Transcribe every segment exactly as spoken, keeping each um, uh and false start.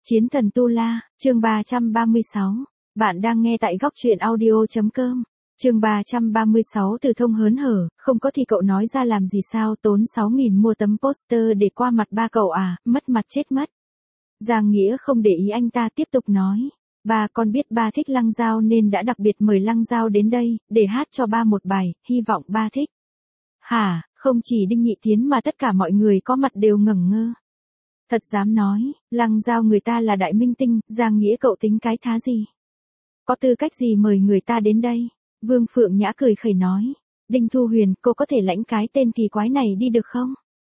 Chiến thần Tu La, chương ba trăm ba mươi sáu. Bạn đang nghe tại góc truyện audio.com. Chương ba trăm ba mươi sáu. Từ Thông hớn hở, không có thì cậu nói ra làm gì sao, tốn sáu nghìn mua tấm poster để qua mặt ba cậu à, mất mặt chết mất. Giang Nghĩa không để ý anh ta tiếp tục nói. Ba con biết ba thích Lăng Giao nên đã đặc biệt mời Lăng Giao đến đây, để hát cho ba một bài, hy vọng ba thích. Hả, không chỉ Đinh Nhị Tiến mà tất cả mọi người có mặt đều ngẩn ngơ. Thật dám nói, Lăng Giao người ta là đại minh tinh, Giang Nghĩa cậu tính cái thá gì? Có tư cách gì mời người ta đến đây? Vương Phượng Nhã cười khẩy nói. Đinh Thu Huyền, cô có thể lãnh cái tên kỳ quái này đi được không?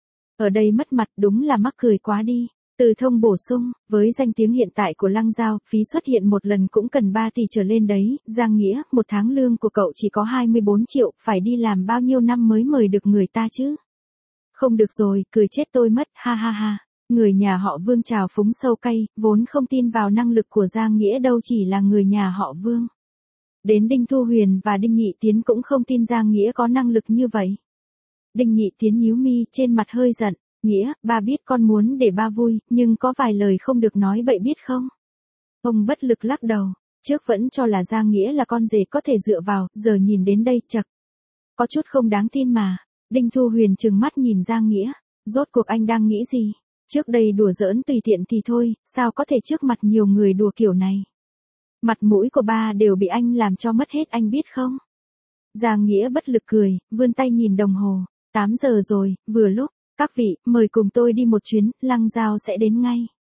Ở đây mất mặt đúng là mắc cười quá đi. Từ Thông bổ sung, với danh tiếng hiện tại của Lăng Giao, phí xuất hiện một lần cũng cần ba tỷ trở lên đấy. Giang Nghĩa, một tháng lương của cậu chỉ có hai mươi bốn triệu, phải đi làm bao nhiêu năm mới mời được người ta chứ? Không được rồi, cười chết tôi mất, ha ha ha. Người nhà họ Vương trào phúng sâu cay, vốn không tin vào năng lực của Giang Nghĩa đâu, chỉ là người nhà họ Vương. Đến Đinh Thu Huyền và Đinh Nhị Tiến cũng không tin Giang Nghĩa có năng lực như vậy. Đinh Nhị Tiến nhíu mi, trên mặt hơi giận. Nghĩa, ba biết con muốn để ba vui, nhưng có vài lời không được nói bậy biết không? Ông bất lực lắc đầu, trước vẫn cho là Giang Nghĩa là con rể có thể dựa vào, giờ nhìn đến đây chật. Có chút không đáng tin mà. Đinh Thu Huyền trừng mắt nhìn Giang Nghĩa, rốt cuộc anh đang nghĩ gì? Trước đây đùa giỡn tùy tiện thì thôi, sao có thể trước mặt nhiều người đùa kiểu này? Mặt mũi của ba đều bị anh làm cho mất hết, anh biết không? Giang Nghĩa bất lực cười, vươn tay nhìn đồng hồ, tám giờ rồi, vừa lúc. Các vị, mời cùng tôi đi một chuyến, Lăng Giao sẽ đến ngay.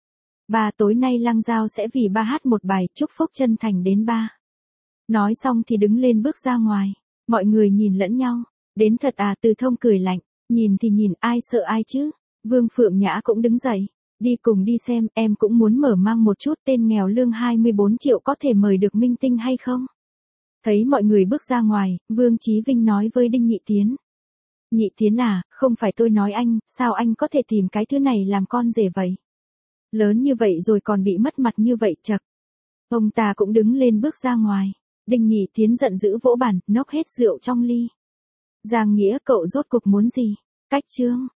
Ba, tối nay Lăng Giao sẽ vì ba hát một bài chúc phúc chân thành đến ba. Nói xong thì đứng lên bước ra ngoài. Mọi người nhìn lẫn nhau. Đến thật à? Từ Thông cười lạnh. Nhìn thì nhìn, ai sợ ai chứ? Vương Phượng Nhã cũng đứng dậy. Đi cùng đi xem, em cũng muốn mở mang một chút, tên nghèo lương hai mươi bốn triệu có thể mời được minh tinh hay không? Thấy mọi người bước ra ngoài, Vương Chí Vinh nói với Đinh Nhị Tiến. Nhị Tiến à, không phải tôi nói anh, sao anh có thể tìm cái thứ này làm con rể vậy? Lớn như vậy rồi còn bị mất mặt như vậy chật. Ông ta cũng đứng lên bước ra ngoài. Đinh Nhị Tiến giận dữ vỗ bàn, nốc hết rượu trong ly. Giang Nghĩa, cậu rốt cuộc muốn gì? Cách chương.